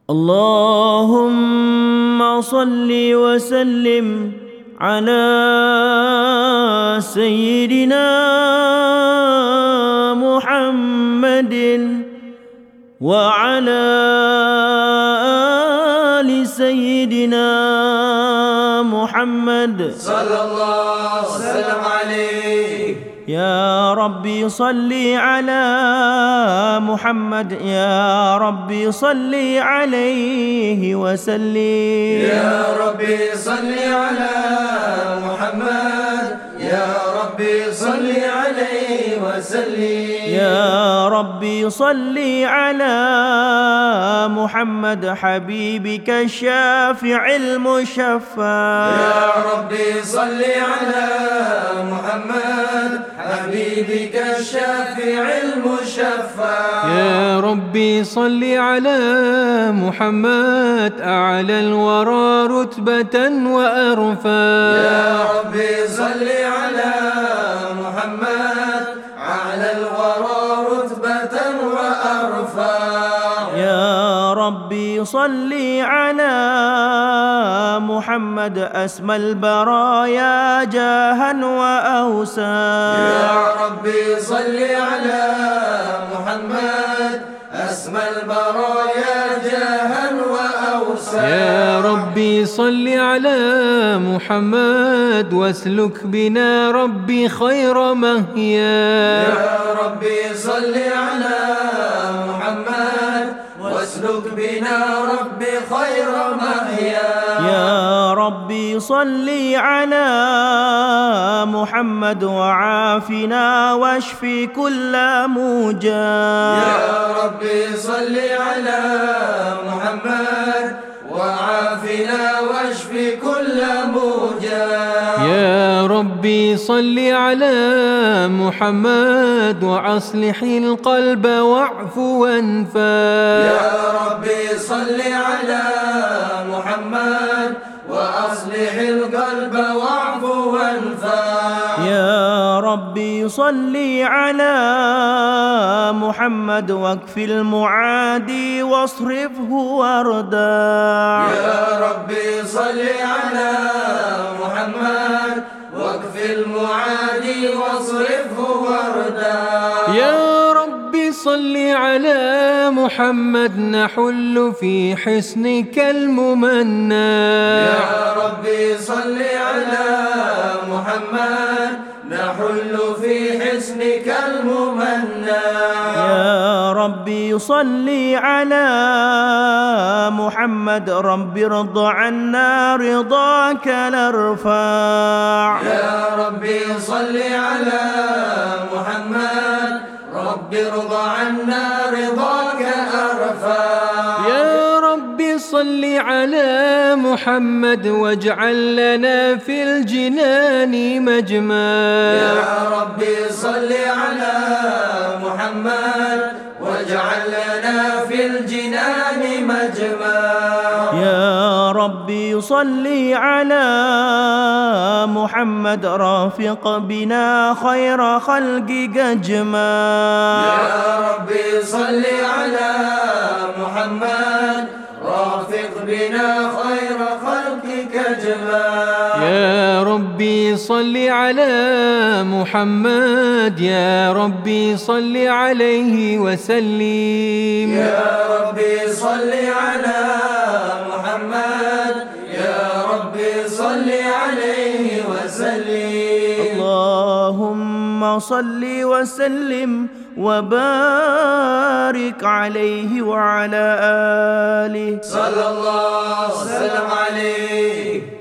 اللهم صل وسلم على سيدنا محمد وعلى آل سيدنا محمد صلى الله وسلم عليه. يا ربي صل على محمد، يا ربي صل عليه وسلم. يا ربي صل على محمد، يا ربي صل عليه وسلم. يا ربي صل على محمد حبيبك الشافع المشفع. يا ربي صل على محمد حبيبك الشافع المشفع. يا ربي صل على محمد أعلى الورى رتبة وأرفع. يا ربي صل على محمد أعلى الورى رتبة وأرفع. يا ربي صل على محمد أسمى البرايا جاها وأوسا. يا ربي صل على محمد أسمى البرايا جاها وأوسا. يا ربي صل على محمد واسلك بنا ربي خير مهيا. يا ربي صل على محمد واسلك بنا ربي خير مهيا. يا ربي صل على محمد وعافنا واشفي كل موجع. يا ربي صل على محمد وعافنا واشفي كل موجع. يا ربي صل على محمد وأصلح القلب واعف وانفع. يا ربي صل على محمد وأصلح القلب واعف وانفع. يا ربي صل على محمد واكف المعادي واصرفه ورداع. يا ربي صل على محمد واكف المعادي واصرفه ورداع. يا ربي صل على محمد نحل في حسنك الممنى. يا ربي صل على محمد نحل في حسنك الممنى. يا ربي صل على محمد رب ارض عنا رضاك الارفع. يا ربي صل على محمد رب ارض عنا رضاك أرفع. يا ربي صل على محمد واجعل لنا في الجنان مجمع. يا ربي صل على محمد واجعل لنا في الجنان مجمع. يا ربي صل على محمد رافق بنا خير خلقك اجمع. يا ربي صل على محمد رافق بنا خير خلقك اجمع. يا ربي صل على محمد، يا ربي صل عليه وسلم. يا ربي صل على محمد، يا ربي صل عليه وسلم. اللهم صل وسلم وبارك عليه وعلى آله صلى الله وسلم عليه.